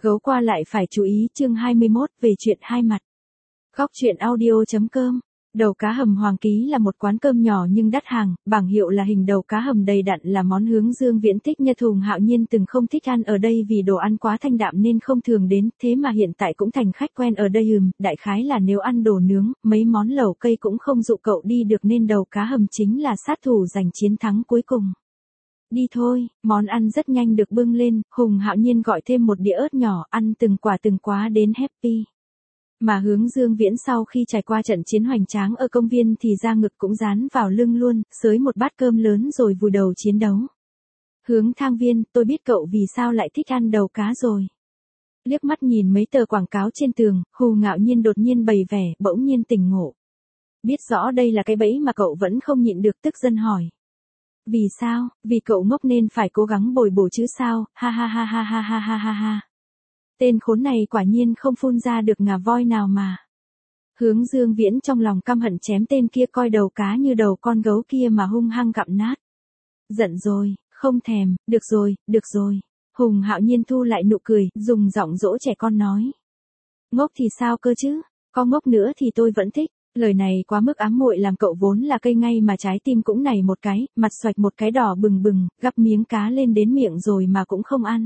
Gấu qua lại phải chú ý chương 21 về chuyện hai mặt. Góc truyện audio.com. Đầu cá hầm Hoàng Ký là một quán cơm nhỏ nhưng đắt hàng, bảng hiệu là hình đầu cá hầm đầy đặn là món Hướng Dương Viễn thích nhất. Hùng Hạo Nhiên từng không thích ăn ở đây vì đồ ăn quá thanh đạm nên không thường đến, thế mà hiện tại cũng thành khách quen ở đây. Đại khái là nếu ăn đồ nướng, mấy món lẩu cây cũng không dụ cậu đi được nên đầu cá hầm chính là sát thủ giành chiến thắng cuối cùng. Đi thôi, món ăn rất nhanh được bưng lên, Hùng Hạo Nhiên gọi thêm một đĩa ớt nhỏ, ăn từng quả đến happy. Mà Hướng Dương Viễn sau khi trải qua trận chiến hoành tráng ở công viên thì da ngực cũng dán vào lưng luôn, xới một bát cơm lớn rồi vùi đầu chiến đấu. Hướng Thang Viên, tôi biết cậu vì sao lại thích ăn đầu cá rồi. Liếc mắt nhìn mấy tờ quảng cáo trên tường, Hùng Hạo Nhiên đột nhiên bày vẻ, bỗng nhiên tỉnh ngộ. Biết rõ đây là cái bẫy mà cậu vẫn không nhịn được tức giận hỏi. Vì sao, vì cậu ngốc nên phải cố gắng bồi bổ chứ sao, ha ha ha ha ha ha ha ha ha. Tên khốn này quả nhiên không phun ra được ngà voi nào mà. Hướng Dương Viễn trong lòng căm hận chém tên kia coi đầu cá như đầu con gấu kia mà hung hăng gặm nát. Giận rồi, không thèm, được rồi. Hùng Hạo Nhiên thu lại nụ cười, dùng giọng dỗ trẻ con nói. Ngốc thì sao cơ chứ, có ngốc nữa thì tôi vẫn thích. Lời này quá mức ám muội làm cậu vốn là cây ngay mà trái tim cũng nảy một cái, mặt xoạch một cái đỏ bừng bừng, gắp miếng cá lên đến miệng rồi mà cũng không ăn.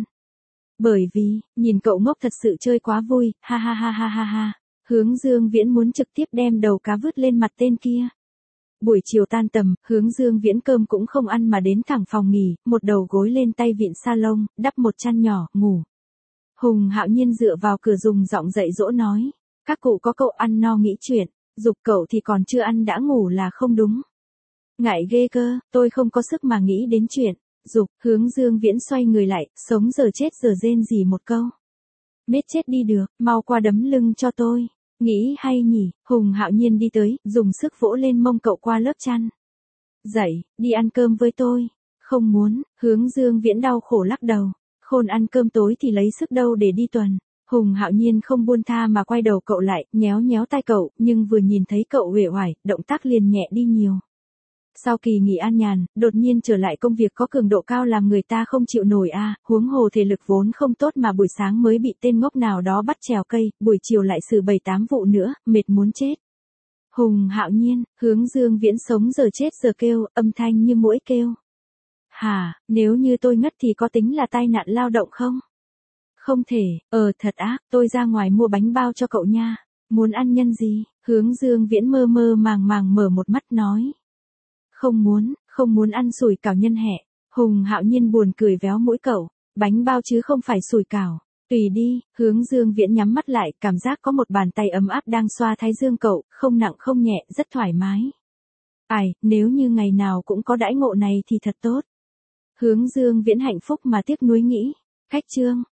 Bởi vì, nhìn cậu ngốc thật sự chơi quá vui, ha ha ha ha ha ha. Hướng Dương Viễn muốn trực tiếp đem đầu cá vứt lên mặt tên kia. Buổi chiều tan tầm, Hướng Dương Viễn cơm cũng không ăn mà đến thẳng phòng nghỉ, một đầu gối lên tay vịn salon, đắp một chăn nhỏ, ngủ. Hùng Hạo Nhiên dựa vào cửa dùng giọng dạy dỗ nói, các cụ có cậu ăn no nghĩ chuyện. Dục cậu thì còn chưa ăn đã ngủ là không đúng. Ngại ghê cơ, tôi không có sức mà nghĩ đến chuyện. Dục, Hướng Dương Viễn xoay người lại, sống giờ chết giờ rên rỉ một câu. Mết chết đi được, mau qua đấm lưng cho tôi. Nghĩ hay nhỉ, Hùng Hạo Nhiên đi tới, dùng sức vỗ lên mông cậu qua lớp chăn. Dậy, đi ăn cơm với tôi. Không muốn, Hướng Dương Viễn đau khổ lắc đầu. Khôn ăn cơm tối thì lấy sức đâu để đi tuần. Hùng Hạo Nhiên không buông tha mà quay đầu cậu lại, nhéo nhéo tai cậu, nhưng vừa nhìn thấy cậu uể oải, động tác liền nhẹ đi nhiều. Sau kỳ nghỉ an nhàn, đột nhiên trở lại công việc có cường độ cao làm người ta không chịu nổi huống hồ thể lực vốn không tốt mà buổi sáng mới bị tên ngốc nào đó bắt trèo cây, buổi chiều lại xử 7-8 vụ nữa, mệt muốn chết. Hùng Hạo Nhiên, Hướng Dương Viễn sống giờ chết giờ kêu, âm thanh như muỗi kêu. Hả, nếu như tôi ngất thì có tính là tai nạn lao động không? Không thể, thật ác, tôi ra ngoài mua bánh bao cho cậu nha. Muốn ăn nhân gì? Hướng Dương Viễn mơ mơ màng màng mở một mắt nói. Không muốn ăn sủi cảo nhân hẹ. Hùng Hạo Nhiên buồn cười véo mũi cậu. Bánh bao chứ không phải sủi cảo. Tùy đi, Hướng Dương Viễn nhắm mắt lại, cảm giác có một bàn tay ấm áp đang xoa thái dương cậu, không nặng không nhẹ, rất thoải mái. Ai, nếu như ngày nào cũng có đãi ngộ này thì thật tốt. Hướng Dương Viễn hạnh phúc mà tiếc nuối nghĩ. Khách chương.